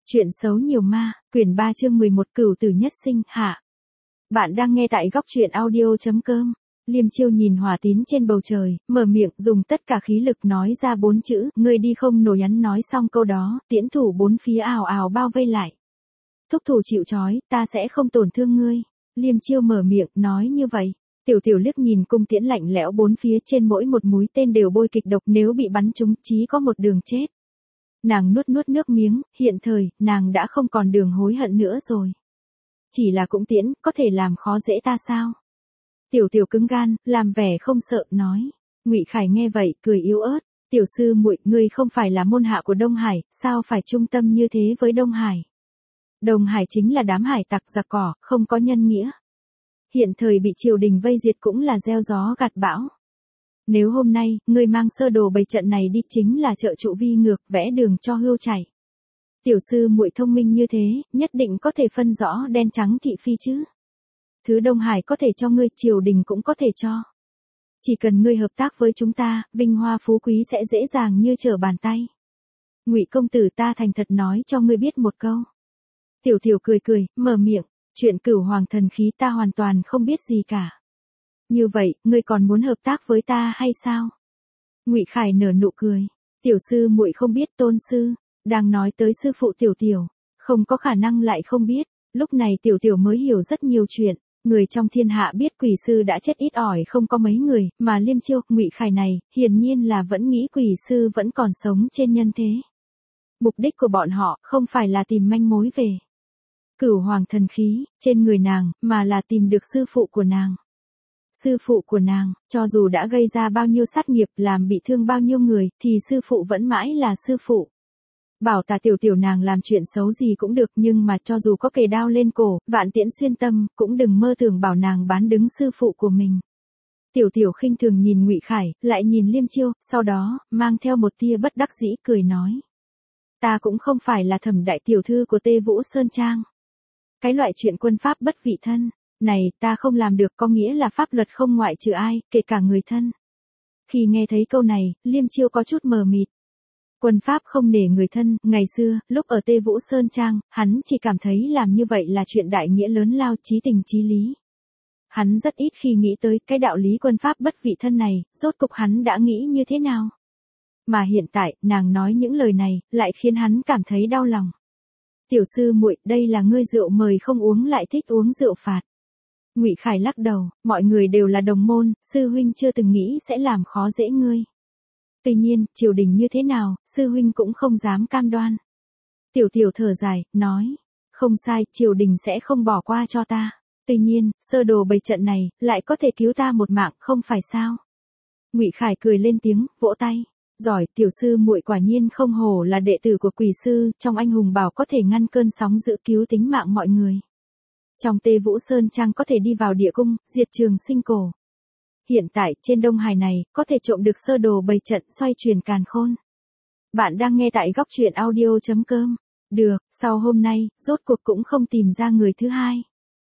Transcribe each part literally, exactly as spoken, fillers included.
Chuyện xấu nhiều ma, quyển ba chương mười một Cửu tử nhất sinh, hạ. Bạn đang nghe tại góc truyện audio chấm com. Liêm Chiêu nhìn Hỏa Tín trên bầu trời, mở miệng dùng tất cả khí lực nói ra bốn chữ, ngươi đi không nổi. Hắn nói xong câu đó, tiễn thủ bốn phía ào ào bao vây lại. Thúc thủ chịu trói, ta sẽ không tổn thương ngươi. Liêm Chiêu mở miệng, nói như vậy. Tiểu tiểu liếc nhìn cung tiễn lạnh lẽo bốn phía, trên mỗi một mũi tên đều bôi kịch độc, nếu bị bắn trúng chí có một đường chết. Nàng nuốt nuốt nước miếng, hiện thời, nàng đã không còn đường hối hận nữa rồi. Chỉ là cũng tiễn, có thể làm khó dễ ta sao? Tiểu tiểu cứng gan, làm vẻ không sợ, nói. Ngụy Khải nghe vậy, cười yếu ớt. Tiểu sư muội, ngươi không phải là môn hạ của Đông Hải, sao phải trung tâm như thế với Đông Hải? Đông Hải chính là đám hải tặc giặc cỏ, không có nhân nghĩa. Hiện thời bị triều đình vây diệt cũng là gieo gió gặt bão. Nếu hôm nay, ngươi mang sơ đồ bày trận này đi chính là trợ trụ vi ngược, vẽ đường cho hươu chảy. Tiểu sư muội thông minh như thế, nhất định có thể phân rõ đen trắng thị phi chứ. Thứ Đông Hải có thể cho ngươi, triều đình cũng có thể cho. Chỉ cần ngươi hợp tác với chúng ta, vinh hoa phú quý sẽ dễ dàng như trở bàn tay. Ngụy công tử, ta thành thật nói cho ngươi biết một câu. Tiểu tiểu cười cười, mở miệng, chuyện Cửu Hoàng thần khí ta hoàn toàn không biết gì cả. Như vậy, ngươi còn muốn hợp tác với ta hay sao? Ngụy Khải nở nụ cười. Tiểu sư muội không biết, tôn sư, đang nói tới sư phụ tiểu tiểu, không có khả năng lại không biết. Lúc này tiểu tiểu mới hiểu rất nhiều chuyện. Người trong thiên hạ biết quỷ sư đã chết ít ỏi không có mấy người, mà Liêm Chiêu, Ngụy Khải này, hiển nhiên là vẫn nghĩ quỷ sư vẫn còn sống trên nhân thế. Mục đích của bọn họ không phải là tìm manh mối về Cửu Hoàng thần khí trên người nàng, mà là tìm được sư phụ của nàng. Sư phụ của nàng, cho dù đã gây ra bao nhiêu sát nghiệp, làm bị thương bao nhiêu người, thì sư phụ vẫn mãi là sư phụ. Bảo tà tiểu tiểu nàng làm chuyện xấu gì cũng được, nhưng mà cho dù có kề đao lên cổ, vạn tiễn xuyên tâm, cũng đừng mơ tưởng bảo nàng bán đứng sư phụ của mình. Tiểu tiểu khinh thường nhìn Ngụy Khải, lại nhìn Liêm Chiêu, sau đó, mang theo một tia bất đắc dĩ, cười nói. Ta cũng không phải là Thẩm đại tiểu thư của Tê Vũ Sơn Trang. Cái loại chuyện quân pháp bất vị thân này, ta không làm được, có nghĩa là pháp luật không ngoại trừ ai, kể cả người thân. Khi nghe thấy câu này, Liêm Chiêu có chút mờ mịt. Quân pháp không nể người thân, ngày xưa, lúc ở Tê Vũ Sơn Trang, hắn chỉ cảm thấy làm như vậy là chuyện đại nghĩa lớn lao, chí tình chí lý. Hắn rất ít khi nghĩ tới cái đạo lý quân pháp bất vị thân này, rốt cục hắn đã nghĩ như thế nào. Mà hiện tại, nàng nói những lời này, lại khiến hắn cảm thấy đau lòng. Tiểu sư muội, đây là ngươi rượu mời không uống lại thích uống rượu phạt. Ngụy Khải lắc đầu, mọi người đều là đồng môn, sư huynh chưa từng nghĩ sẽ làm khó dễ ngươi. Tuy nhiên, triều đình như thế nào, sư huynh cũng không dám cam đoan. Tiểu tiểu thở dài, nói, không sai, triều đình sẽ không bỏ qua cho ta. Tuy nhiên, sơ đồ bày trận này, lại có thể cứu ta một mạng, không phải sao? Ngụy Khải cười lên tiếng, vỗ tay. Giỏi, tiểu sư muội quả nhiên không hổ là đệ tử của quỷ sư, trong anh hùng bảo có thể ngăn cơn sóng dữ, cứu tính mạng mọi người. Trong Tê Vũ Sơn Trang có thể đi vào địa cung, diệt trường sinh cổ. Hiện tại, trên Đông Hải này, có thể trộm được sơ đồ bày trận, xoay truyền càn khôn. Bạn đang nghe tại góc truyện audio chấm com. Được, sau hôm nay, rốt cuộc cũng không tìm ra người thứ hai.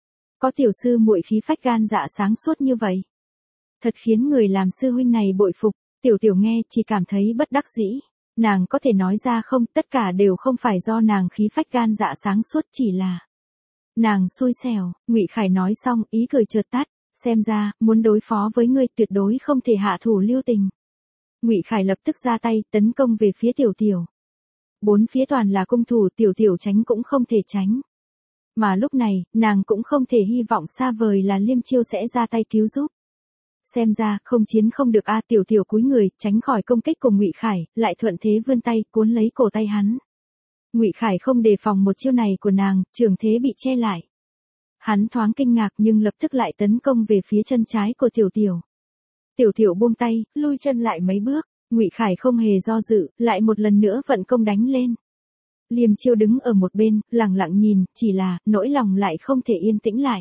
Có tiểu sư muội khí phách gan dạ sáng suốt như vậy. Thật khiến người làm sư huynh này bội phục. Tiểu tiểu nghe, chỉ cảm thấy bất đắc dĩ. Nàng có thể nói ra không, tất cả đều không phải do nàng khí phách gan dạ sáng suốt, chỉ là nàng xui xẻo. Ngụy Khải nói xong, ý cười chợt tắt. Xem ra, muốn đối phó với ngươi, tuyệt đối không thể hạ thủ lưu tình. Ngụy Khải lập tức ra tay, tấn công về phía tiểu tiểu. Bốn phía toàn là cung thủ, tiểu tiểu tránh cũng không thể tránh. Mà lúc này, nàng cũng không thể hy vọng xa vời là Liêm Chiêu sẽ ra tay cứu giúp. Xem ra, không chiến không được a. Tiểu tiểu cúi người, tránh khỏi công kích của Ngụy Khải, lại thuận thế vươn tay, cuốn lấy cổ tay hắn. Ngụy Khải không đề phòng một chiêu này của nàng, trường thế bị che lại. Hắn thoáng kinh ngạc nhưng lập tức lại tấn công về phía chân trái của tiểu tiểu. Tiểu tiểu buông tay, lui chân lại mấy bước, Ngụy Khải không hề do dự, lại một lần nữa vận công đánh lên. Liêm Chiêu đứng ở một bên, lặng lặng nhìn, chỉ là, nỗi lòng lại không thể yên tĩnh lại.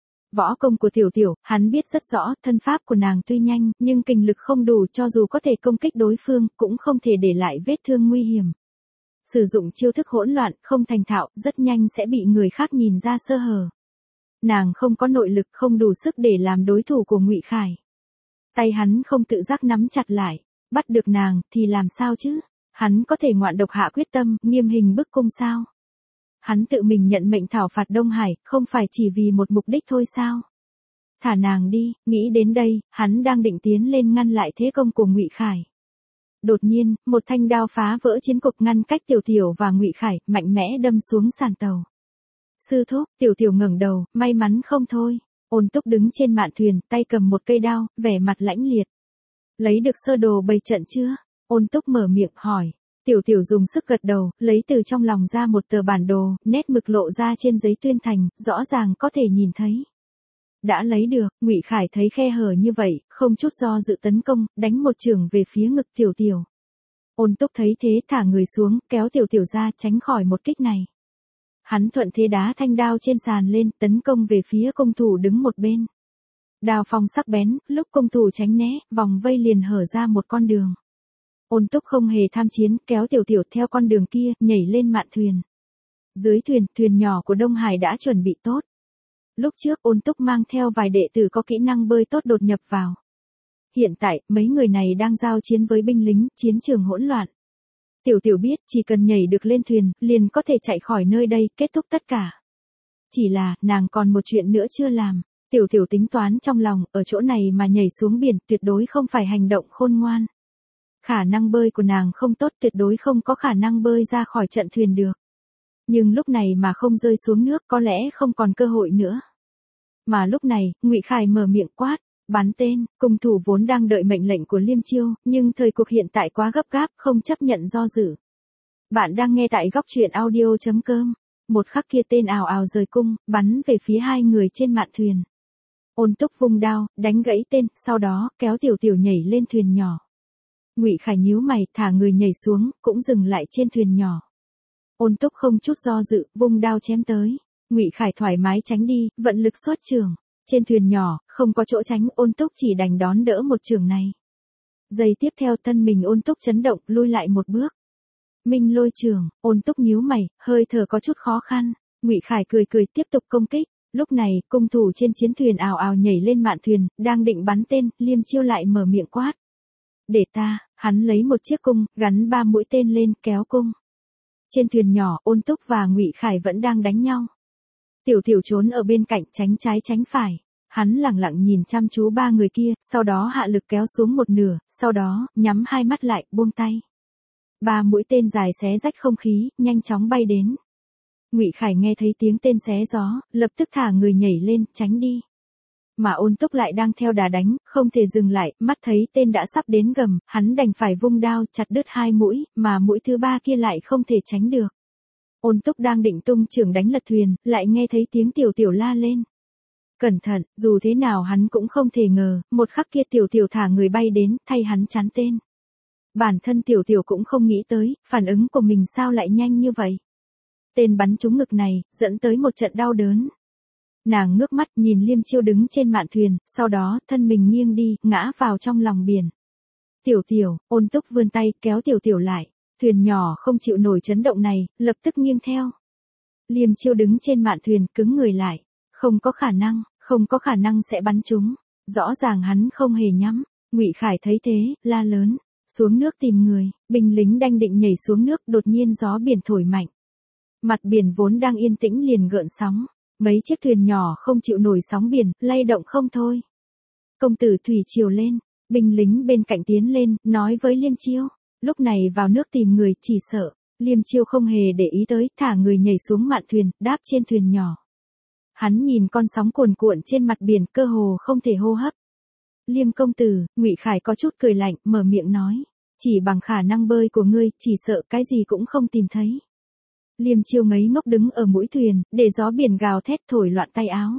Võ công của tiểu tiểu, hắn biết rất rõ, thân pháp của nàng tuy nhanh, nhưng kình lực không đủ, cho dù có thể công kích đối phương, cũng không thể để lại vết thương nguy hiểm. Sử dụng chiêu thức hỗn loạn, không thành thạo, rất nhanh sẽ bị người khác nhìn ra sơ hở. Nàng không có nội lực, không đủ sức để làm đối thủ của Ngụy Khải. Tay hắn không tự giác nắm chặt lại, bắt được nàng, thì làm sao chứ? Hắn có thể ngoạn độc hạ quyết tâm, nghiêm hình bức cung sao? hắn tự mình nhận mệnh thảo phạt Đông Hải, không phải chỉ vì một mục đích thôi sao? Thả nàng đi, nghĩ đến đây, hắn đang định tiến lên ngăn lại thế công của Ngụy Khải. Đột nhiên, một thanh đao phá vỡ chiến cục ngăn cách Tiểu Tiểu và Ngụy Khải, mạnh mẽ đâm xuống sàn tàu. Sư thúc, Tiểu Tiểu ngẩng đầu, may mắn không thôi. Ôn Túc đứng trên mạn thuyền, tay cầm một cây đao, vẻ mặt lãnh liệt. Lấy được sơ đồ bày trận chưa? Ôn Túc mở miệng hỏi. Tiểu Tiểu dùng sức gật đầu, lấy từ trong lòng ra một tờ bản đồ, nét mực lộ ra trên giấy tuyên thành, rõ ràng có thể nhìn thấy. Đã lấy được, Ngụy Khải thấy khe hở như vậy, không chút do dự tấn công, đánh một chưởng về phía ngực Tiểu Tiểu. Ôn Túc thấy thế thả người xuống, kéo Tiểu Tiểu ra tránh khỏi một kích này. Hắn thuận thế đá thanh đao trên sàn lên, tấn công về phía công thủ đứng một bên. Đao phong sắc bén, lúc công thủ tránh né, vòng vây liền hở ra một con đường. Ôn Túc không hề tham chiến, kéo Tiểu Tiểu theo con đường kia, nhảy lên mạn thuyền. Dưới thuyền, thuyền nhỏ của Đông Hải đã chuẩn bị tốt. Lúc trước Ôn Túc mang theo vài đệ tử có kỹ năng bơi tốt đột nhập vào. Hiện tại, mấy người này đang giao chiến với binh lính, chiến trường hỗn loạn. Tiểu Tiểu biết, chỉ cần nhảy được lên thuyền, liền có thể chạy khỏi nơi đây, kết thúc tất cả. Chỉ là, nàng còn một chuyện nữa chưa làm. Tiểu Tiểu tính toán trong lòng, ở chỗ này mà nhảy xuống biển, tuyệt đối không phải hành động khôn ngoan. Khả năng bơi của nàng không tốt, tuyệt đối không có khả năng bơi ra khỏi trận thuyền được. Nhưng lúc này mà không rơi xuống nước, có lẽ không còn cơ hội nữa. Mà lúc này, Ngụy Khải mở miệng quát, bắn tên, cung thủ vốn đang đợi mệnh lệnh của Liêm Chiêu, nhưng thời cuộc hiện tại quá gấp gáp, không chấp nhận do dự. Bạn đang nghe tại góc truyện audio chấm com. Một khắc kia tên ào ào rời cung, bắn về phía hai người trên mạn thuyền. Ôn Túc vung đao, đánh gãy tên, sau đó, kéo Tiểu Tiểu nhảy lên thuyền nhỏ. Ngụy Khải nhíu mày, thả người nhảy xuống, cũng dừng lại trên thuyền nhỏ. Ôn Túc không chút do dự, vung đao chém tới. Ngụy Khải thoải mái tránh đi, vận lực xuất chưởng. Trên thuyền nhỏ, không có chỗ tránh, Ôn Túc chỉ đành đón đỡ một chưởng này. Giây tiếp theo thân mình Ôn Túc chấn động, lui lại một bước. Minh lôi chưởng, Ôn Túc nhíu mày, hơi thở có chút khó khăn. Ngụy Khải cười cười tiếp tục công kích. Lúc này, cung thủ trên chiến thuyền ào ào nhảy lên mạn thuyền, đang định bắn tên, Liêm Chiêu lại mở miệng quát. Để ta, hắn lấy một chiếc cung, gắn ba mũi tên lên, kéo cung. Trên thuyền nhỏ, Ôn Túc và Ngụy Khải vẫn đang đánh nhau. Tiểu Tiểu trốn ở bên cạnh tránh trái tránh phải. Hắn lẳng lặng nhìn chăm chú ba người kia, sau đó hạ lực kéo xuống một nửa, sau đó, nhắm hai mắt lại, buông tay. Ba mũi tên dài xé rách không khí, nhanh chóng bay đến. Ngụy Khải nghe thấy tiếng tên xé gió, lập tức thả người nhảy lên, tránh đi. Mà Ôn Túc lại đang theo đà đánh, không thể dừng lại, mắt thấy tên đã sắp đến gầm, hắn đành phải vung đao chặt đứt hai mũi, mà mũi thứ ba kia lại không thể tránh được. Ôn Túc đang định tung chưởng đánh lật thuyền, lại nghe thấy tiếng Tiểu Tiểu la lên. Cẩn thận, dù thế nào hắn cũng không thể ngờ, một khắc kia Tiểu Tiểu thả người bay đến, thay hắn chắn tên. Bản thân Tiểu Tiểu cũng không nghĩ tới, phản ứng của mình sao lại nhanh như vậy. Tên bắn trúng ngực này, dẫn tới một trận đau đớn. Nàng ngước mắt nhìn Liêm Chiêu đứng trên mạn thuyền, sau đó, thân mình nghiêng đi, ngã vào trong lòng biển. Tiểu Tiểu, Ôn Túc vươn tay, kéo Tiểu Tiểu lại. Thuyền nhỏ không chịu nổi chấn động này, lập tức nghiêng theo. Liêm Chiêu đứng trên mạn thuyền, cứng người lại. Không có khả năng, không có khả năng sẽ bắn trúng. Rõ ràng hắn không hề nhắm. Ngụy Khải thấy thế, la lớn. Xuống nước tìm người, binh lính đang định nhảy xuống nước, đột nhiên gió biển thổi mạnh. Mặt biển vốn đang yên tĩnh liền gợn sóng. Mấy chiếc thuyền nhỏ không chịu nổi sóng biển, lay động không thôi. Công tử thủy triều lên, binh lính bên cạnh tiến lên, nói với Liêm Chiêu. Lúc này vào nước tìm người, chỉ sợ. Liêm Chiêu không hề để ý tới, thả người nhảy xuống mạn thuyền, đáp trên thuyền nhỏ. Hắn nhìn con sóng cuồn cuộn trên mặt biển, cơ hồ không thể hô hấp. Liêm công tử, Ngụy Khải có chút cười lạnh, mở miệng nói. Chỉ bằng khả năng bơi của ngươi, chỉ sợ cái gì cũng không tìm thấy. Liêm Chiêu ngấy ngốc đứng ở mũi thuyền, để gió biển gào thét thổi loạn tay áo.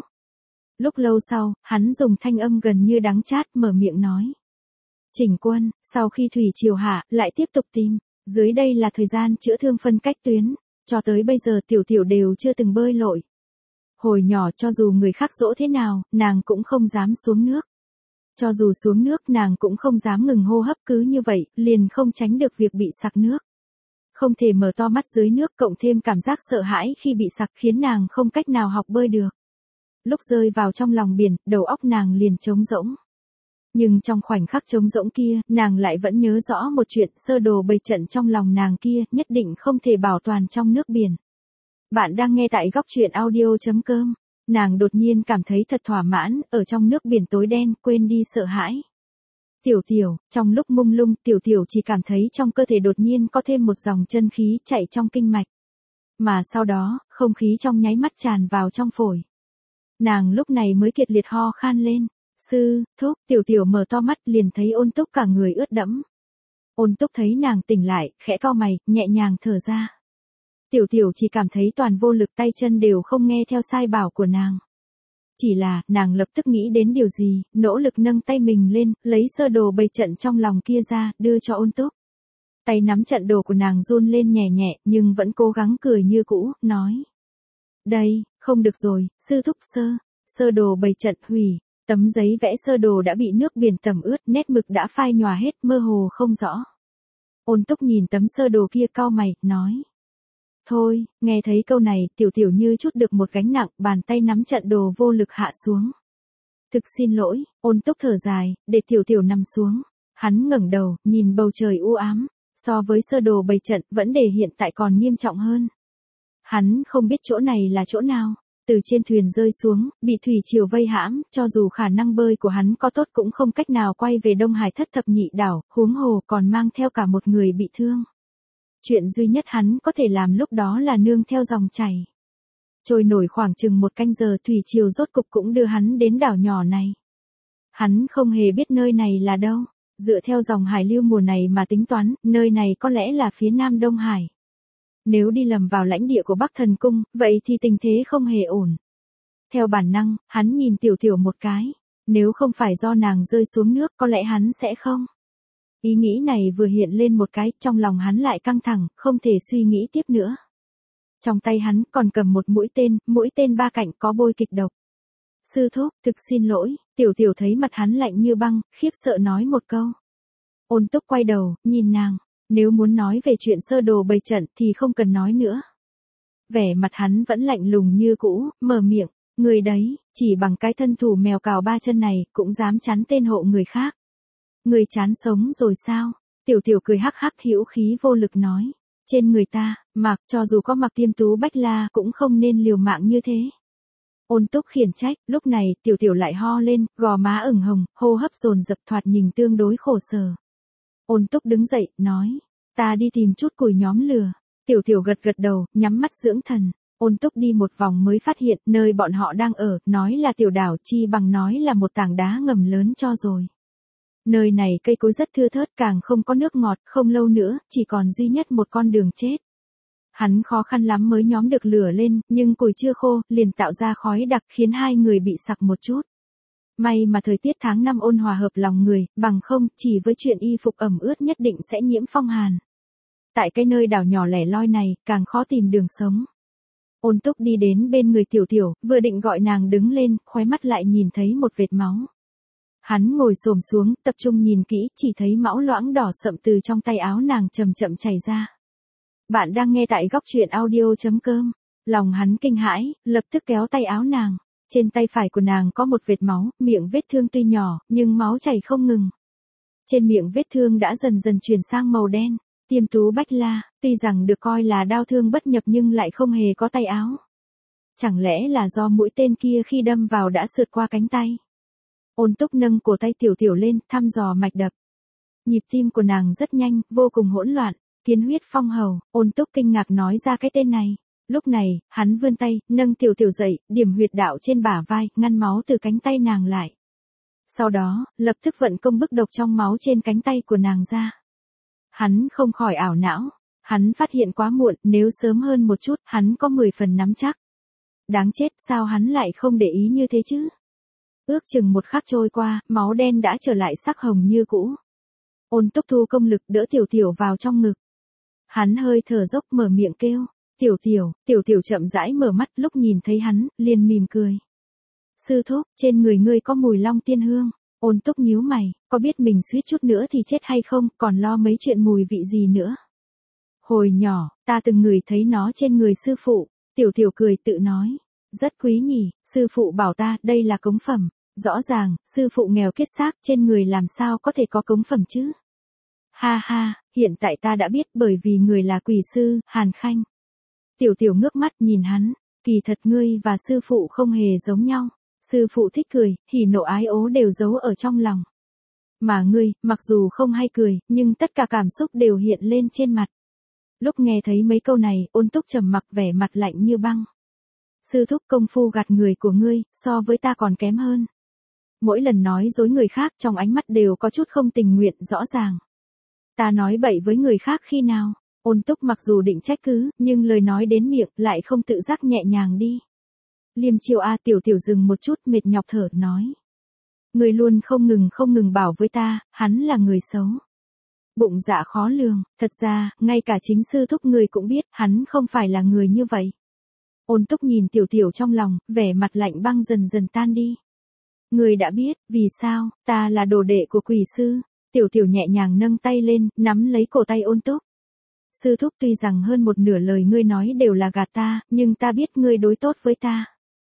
Lúc lâu sau, hắn dùng thanh âm gần như đắng chát mở miệng nói. Chỉnh quân, sau khi thủy triều hạ, lại tiếp tục tìm. Dưới đây là thời gian chữa thương phân cách tuyến. Cho tới bây giờ Tiểu Tiểu đều chưa từng bơi lội. Hồi nhỏ cho dù người khác dỗ thế nào, nàng cũng không dám xuống nước. Cho dù xuống nước nàng cũng không dám ngừng hô hấp, cứ như vậy, liền không tránh được việc bị sặc nước. Không thể mở to mắt dưới nước, cộng thêm cảm giác sợ hãi khi bị sặc khiến nàng không cách nào học bơi được. Lúc rơi vào trong lòng biển, đầu óc nàng liền trống rỗng. Nhưng trong khoảnh khắc trống rỗng kia, nàng lại vẫn nhớ rõ một chuyện, sơ đồ bày trận trong lòng nàng kia, nhất định không thể bảo toàn trong nước biển. Bạn đang nghe tại góc truyện audio.com. Nàng đột nhiên cảm thấy thật thỏa mãn, ở trong nước biển tối đen, quên đi sợ hãi. Tiểu tiểu, trong lúc mông lung, tiểu tiểu chỉ cảm thấy trong cơ thể đột nhiên có thêm một dòng chân khí chạy trong kinh mạch. Mà sau đó, không khí trong nháy mắt tràn vào trong phổi. Nàng lúc này mới kiệt liệt ho khan lên. Sư, thúc, tiểu tiểu mở to mắt liền thấy Ôn Túc cả người ướt đẫm. Ôn Túc thấy nàng tỉnh lại, khẽ cau mày, nhẹ nhàng thở ra. Tiểu tiểu chỉ cảm thấy toàn vô lực, tay chân đều không nghe theo sai bảo của nàng. Chỉ là, nàng lập tức nghĩ đến điều gì, nỗ lực nâng tay mình lên, lấy sơ đồ bày trận trong lòng kia ra, đưa cho Ôn Túc. Tay nắm trận đồ của nàng run lên nhẹ nhẹ, nhưng vẫn cố gắng cười như cũ, nói. Đây, không được rồi, sư thúc sơ, sơ đồ bày trận hủy, tấm giấy vẽ sơ đồ đã bị nước biển tẩm ướt, nét mực đã phai nhòa hết, mơ hồ không rõ. Ôn Túc nhìn tấm sơ đồ kia cau mày, nói. Thôi, nghe thấy câu này, tiểu tiểu như chút được một gánh nặng, bàn tay nắm trận đồ vô lực hạ xuống. Thực xin lỗi, Ôn Túc thở dài, để tiểu tiểu nằm xuống. Hắn ngẩng đầu, nhìn bầu trời u ám, so với sơ đồ bày trận, vấn đề hiện tại còn nghiêm trọng hơn. Hắn không biết chỗ này là chỗ nào, từ trên thuyền rơi xuống, bị thủy triều vây hãm, cho dù khả năng bơi của hắn có tốt cũng không cách nào quay về Đông Hải thất thập nhị đảo, huống hồ còn mang theo cả một người bị thương. Chuyện duy nhất hắn có thể làm lúc đó là nương theo dòng chảy. Trôi nổi khoảng chừng một canh giờ, thủy triều rốt cục cũng đưa hắn đến đảo nhỏ này. Hắn không hề biết nơi này là đâu, dựa theo dòng hải lưu mùa này mà tính toán, nơi này có lẽ là phía nam Đông Hải. Nếu đi lầm vào lãnh địa của Bắc Thần Cung, vậy thì tình thế không hề ổn. Theo bản năng, hắn nhìn tiểu tiểu một cái, nếu không phải do nàng rơi xuống nước có lẽ hắn sẽ không. Ý nghĩ này vừa hiện lên một cái, trong lòng hắn lại căng thẳng, không thể suy nghĩ tiếp nữa. Trong tay hắn còn cầm một mũi tên, mũi tên ba cạnh có bôi kịch độc. Sư thúc, thực xin lỗi, tiểu tiểu thấy mặt hắn lạnh như băng, khiếp sợ nói một câu. Ôn Túc quay đầu, nhìn nàng, nếu muốn nói về chuyện sơ đồ bày trận thì không cần nói nữa. Vẻ mặt hắn vẫn lạnh lùng như cũ, mở miệng, người đấy, chỉ bằng cái thân thủ mèo cào ba chân này, cũng dám chắn tên hộ người khác. Người chán sống rồi sao? Tiểu tiểu cười hắc hắc hữu khí vô lực nói. Trên người ta, mặc cho dù có mặc tiêm tú bách la cũng không nên liều mạng như thế. Ôn Túc khiển trách, lúc này tiểu tiểu lại ho lên, gò má ửng hồng, hô hấp dồn dập, thoạt nhìn tương đối khổ sở. Ôn Túc đứng dậy, nói, ta đi tìm chút củi nhóm lửa. Tiểu tiểu gật gật đầu, nhắm mắt dưỡng thần. Ôn Túc đi một vòng mới phát hiện nơi bọn họ đang ở, nói là tiểu đảo chi bằng nói là một tảng đá ngầm lớn cho rồi. Nơi này cây cối rất thưa thớt, càng không có nước ngọt, không lâu nữa, chỉ còn duy nhất một con đường chết. Hắn khó khăn lắm mới nhóm được lửa lên, nhưng củi chưa khô, liền tạo ra khói đặc khiến hai người bị sặc một chút. May mà thời tiết tháng năm ôn hòa hợp lòng người, bằng không, chỉ với chuyện y phục ẩm ướt nhất định sẽ nhiễm phong hàn. Tại cái nơi đảo nhỏ lẻ loi này, càng khó tìm đường sống. Ôn Túc đi đến bên người tiểu tiểu, vừa định gọi nàng đứng lên, khóe mắt lại nhìn thấy một vệt máu. Hắn ngồi xổm xuống, tập trung nhìn kỹ, chỉ thấy máu loãng đỏ sậm từ trong tay áo nàng chậm chậm chảy ra. Bạn đang nghe tại góc truyện audio.com. Lòng hắn kinh hãi, lập tức kéo tay áo nàng. Trên tay phải của nàng có một vệt máu, miệng vết thương tuy nhỏ, nhưng máu chảy không ngừng. Trên miệng vết thương đã dần dần chuyển sang màu đen. Tiêm tú bách la, tuy rằng được coi là đau thương bất nhập nhưng lại không hề có tay áo. Chẳng lẽ là do mũi tên kia khi đâm vào đã sượt qua cánh tay? Ôn Túc nâng cổ tay tiểu tiểu lên, thăm dò mạch đập. Nhịp tim của nàng rất nhanh, vô cùng hỗn loạn, kiến huyết phong hầu. Ôn Túc kinh ngạc nói ra cái tên này. Lúc này, hắn vươn tay, nâng tiểu tiểu dậy, điểm huyệt đạo trên bả vai, ngăn máu từ cánh tay nàng lại. Sau đó, lập tức vận công bức độc trong máu trên cánh tay của nàng ra. Hắn không khỏi ảo não. Hắn phát hiện quá muộn, nếu sớm hơn một chút, hắn có mười phần nắm chắc. Đáng chết, sao hắn lại không để ý như thế chứ? Ước chừng một khắc trôi qua, máu đen đã trở lại sắc hồng như cũ. Ôn Túc thu công lực đỡ tiểu tiểu vào trong ngực. Hắn hơi thở dốc mở miệng kêu. Tiểu tiểu, tiểu tiểu chậm rãi mở mắt, lúc nhìn thấy hắn, liền mỉm cười. Sư thúc, trên người ngươi có mùi long tiên hương. Ôn Túc nhíu mày, có biết mình suýt chút nữa thì chết hay không, còn lo mấy chuyện mùi vị gì nữa. Hồi nhỏ, ta từng ngửi thấy nó trên người sư phụ. Tiểu tiểu cười tự nói. Rất quý nhỉ, sư phụ bảo ta, đây là cống phẩm. Rõ ràng, sư phụ nghèo kiết xác, trên người làm sao có thể có cống phẩm chứ? Ha ha, hiện tại ta đã biết, bởi vì người là quỷ sư, Hàn Khanh. Tiểu tiểu ngước mắt nhìn hắn, kỳ thật ngươi và sư phụ không hề giống nhau. Sư phụ thích cười, hỉ nộ ái ố đều giấu ở trong lòng. Mà ngươi, mặc dù không hay cười, nhưng tất cả cảm xúc đều hiện lên trên mặt. Lúc nghe thấy mấy câu này, Ôn Túc trầm mặc vẻ mặt lạnh như băng. Sư thúc, công phu gạt người của ngươi, so với ta còn kém hơn. Mỗi lần nói dối người khác trong ánh mắt đều có chút không tình nguyện rõ ràng. Ta nói bậy với người khác khi nào? Ôn Túc mặc dù định trách cứ, nhưng lời nói đến miệng lại không tự giác nhẹ nhàng đi. Liêm Chiêu a, tiểu tiểu dừng một chút mệt nhọc thở nói. Người luôn không ngừng không ngừng bảo với ta, hắn là người xấu. Bụng dạ khó lường, thật ra, ngay cả chính sư thúc người cũng biết, hắn không phải là người như vậy. Ôn Túc nhìn tiểu tiểu trong lòng, vẻ mặt lạnh băng dần dần tan đi. Người đã biết, vì sao, ta là đồ đệ của quỷ sư. Tiểu tiểu nhẹ nhàng nâng tay lên, nắm lấy cổ tay Ôn Túc. Sư thúc, tuy rằng hơn một nửa lời ngươi nói đều là gạt ta, nhưng ta biết ngươi đối tốt với ta.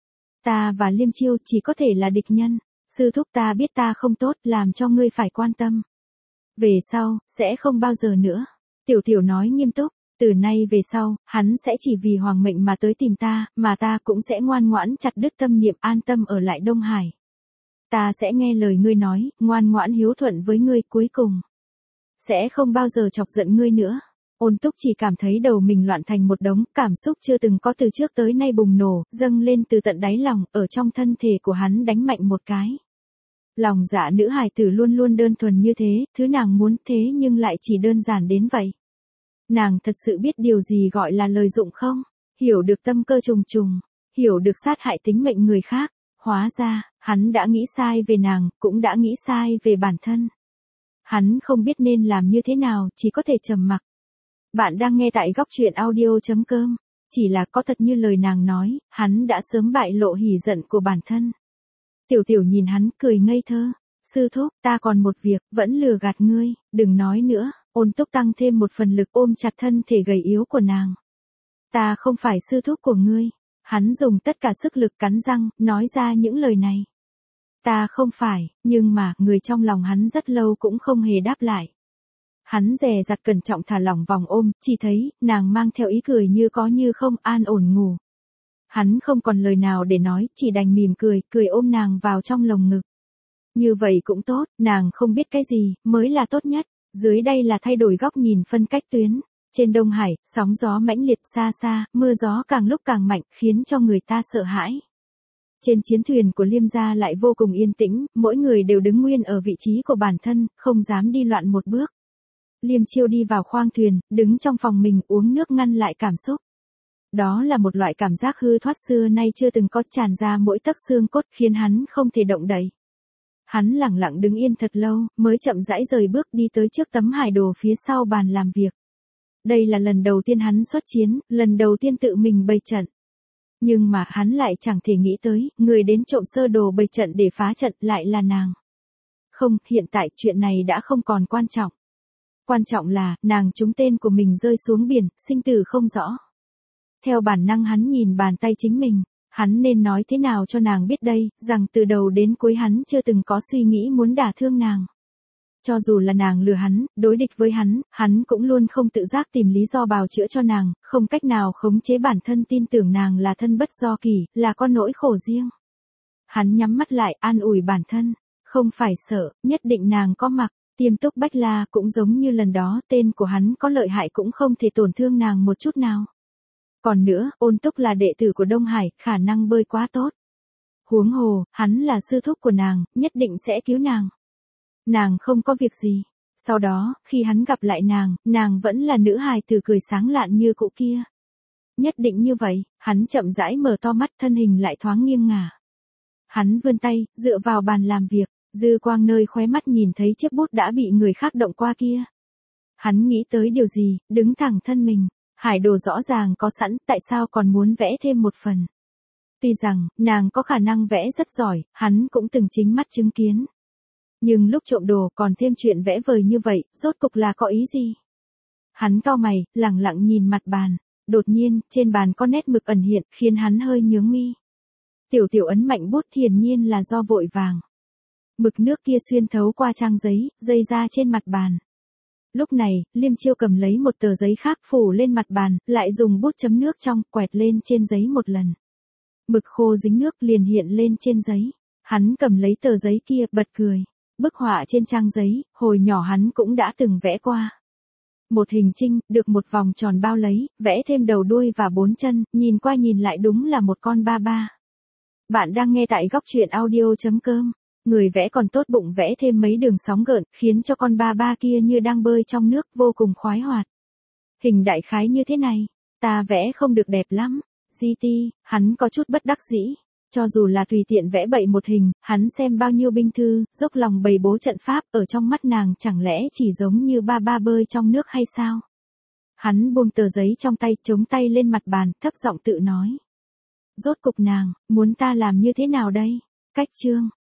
Ta và Liêm Chiêu chỉ có thể là địch nhân. Sư thúc, ta biết ta không tốt, làm cho ngươi phải quan tâm. Về sau, sẽ không bao giờ nữa. Tiểu tiểu nói nghiêm túc, từ nay về sau, hắn sẽ chỉ vì hoàng mệnh mà tới tìm ta, mà ta cũng sẽ ngoan ngoãn chặt đứt tâm niệm, an tâm ở lại Đông Hải. Ta sẽ nghe lời ngươi nói, ngoan ngoãn hiếu thuận với ngươi, cuối cùng sẽ không bao giờ chọc giận ngươi nữa. Ôn Túc chỉ cảm thấy đầu mình loạn thành một đống, cảm xúc chưa từng có từ trước tới nay bùng nổ, dâng lên từ tận đáy lòng, ở trong thân thể của hắn đánh mạnh một cái. Lòng dạ nữ hài tử luôn luôn đơn thuần như thế, thứ nàng muốn thế nhưng lại chỉ đơn giản đến vậy. Nàng thật sự biết điều gì gọi là lợi dụng không? Hiểu được tâm cơ trùng trùng, hiểu được sát hại tính mệnh người khác. Hóa ra, hắn đã nghĩ sai về nàng, cũng đã nghĩ sai về bản thân. Hắn không biết nên làm như thế nào, chỉ có thể trầm mặc. Bạn đang nghe tại góc truyện audio chấm com. Chỉ là có thật như lời nàng nói, hắn đã sớm bại lộ hỉ giận của bản thân. Tiểu tiểu nhìn hắn, cười ngây thơ. Sư thúc, ta còn một việc, vẫn lừa gạt ngươi, đừng nói nữa. Ôn Túc tăng thêm một phần lực ôm chặt thân thể gầy yếu của nàng. Ta không phải sư thúc của ngươi. Hắn dùng tất cả sức lực cắn răng, nói ra những lời này. Ta không phải, nhưng mà, người trong lòng hắn rất lâu cũng không hề đáp lại. Hắn dè dặt cẩn trọng thả lỏng vòng ôm, chỉ thấy, nàng mang theo ý cười như có như không, an ổn ngủ. Hắn không còn lời nào để nói, chỉ đành mỉm cười, cười ôm nàng vào trong lồng ngực. Như vậy cũng tốt, nàng không biết cái gì, mới là tốt nhất. Dưới đây là thay đổi góc nhìn phân cách tuyến. Trên Đông Hải, sóng gió mãnh liệt xa xa, mưa gió càng lúc càng mạnh, khiến cho người ta sợ hãi. Trên chiến thuyền của Liêm gia lại vô cùng yên tĩnh, mỗi người đều đứng nguyên ở vị trí của bản thân, không dám đi loạn một bước. Liêm Chiêu đi vào khoang thuyền, đứng trong phòng mình uống nước ngăn lại cảm xúc. Đó là một loại cảm giác hư thoát xưa nay chưa từng có, tràn ra mỗi tấc xương cốt, khiến hắn không thể động đậy. Hắn lặng lặng đứng yên thật lâu, mới chậm rãi rời bước đi tới trước tấm hải đồ phía sau bàn làm việc. Đây là lần đầu tiên hắn xuất chiến, lần đầu tiên tự mình bày trận. Nhưng mà hắn lại chẳng thể nghĩ tới, người đến trộm sơ đồ bày trận để phá trận lại là nàng. Không, hiện tại chuyện này đã không còn quan trọng. Quan trọng là, nàng trúng tên của mình rơi xuống biển, sinh tử không rõ. Theo bản năng hắn nhìn bàn tay chính mình, hắn nên nói thế nào cho nàng biết đây, rằng từ đầu đến cuối hắn chưa từng có suy nghĩ muốn đả thương nàng. Cho dù là nàng lừa hắn, đối địch với hắn, hắn cũng luôn không tự giác tìm lý do bào chữa cho nàng, không cách nào khống chế bản thân tin tưởng nàng là thân bất do kỳ, là con nỗi khổ riêng. Hắn nhắm mắt lại, an ủi bản thân, không phải sợ, nhất định nàng có mặc. Tiêm Túc Bách La cũng giống như lần đó, tên của hắn có lợi hại cũng không thể tổn thương nàng một chút nào. Còn nữa, Ôn Túc là đệ tử của Đông Hải, khả năng bơi quá tốt. Huống hồ, hắn là sư thúc của nàng, nhất định sẽ cứu nàng. Nàng không có việc gì. Sau đó, khi hắn gặp lại nàng, nàng vẫn là nữ hài tử cười sáng lạn như cũ kia. Nhất định như vậy, hắn chậm rãi mở to mắt, thân hình lại thoáng nghiêng ngả. Hắn vươn tay, dựa vào bàn làm việc, dư quang nơi khóe mắt nhìn thấy chiếc bút đã bị người khác động qua kia. Hắn nghĩ tới điều gì, đứng thẳng thân mình. Hải đồ rõ ràng có sẵn, tại sao còn muốn vẽ thêm một phần? Tuy rằng, nàng có khả năng vẽ rất giỏi, hắn cũng từng chính mắt chứng kiến. Nhưng lúc trộm đồ còn thêm chuyện vẽ vời như vậy, rốt cục là có ý gì? Hắn cau mày, lẳng lặng nhìn mặt bàn. Đột nhiên, trên bàn có nét mực ẩn hiện, khiến hắn hơi nhướng mi. Tiểu tiểu ấn mạnh bút, hiển nhiên là do vội vàng. Mực nước kia xuyên thấu qua trang giấy, dây ra trên mặt bàn. Lúc này, Liêm Chiêu cầm lấy một tờ giấy khác phủ lên mặt bàn, lại dùng bút chấm nước trong, quẹt lên trên giấy một lần. Mực khô dính nước liền hiện lên trên giấy. Hắn cầm lấy tờ giấy kia, bật cười. Bức họa trên trang giấy, hồi nhỏ hắn cũng đã từng vẽ qua. Một hình trinh, được một vòng tròn bao lấy, vẽ thêm đầu đuôi và bốn chân, nhìn qua nhìn lại đúng là một con ba ba. Bạn đang nghe tại góc truyện audio chấm com. Người vẽ còn tốt bụng vẽ thêm mấy đường sóng gợn, khiến cho con ba ba kia như đang bơi trong nước, vô cùng khoái hoạt. Hình đại khái như thế này, ta vẽ không được đẹp lắm. giê tê, hắn có chút bất đắc dĩ. Cho dù là tùy tiện vẽ bậy một hình, hắn xem bao nhiêu binh thư, dốc lòng bày bố trận pháp, ở trong mắt nàng chẳng lẽ chỉ giống như ba ba bơi trong nước hay sao? Hắn buông tờ giấy trong tay, chống tay lên mặt bàn, thấp giọng tự nói. Rốt cục nàng, muốn ta làm như thế nào đây? Cách chương,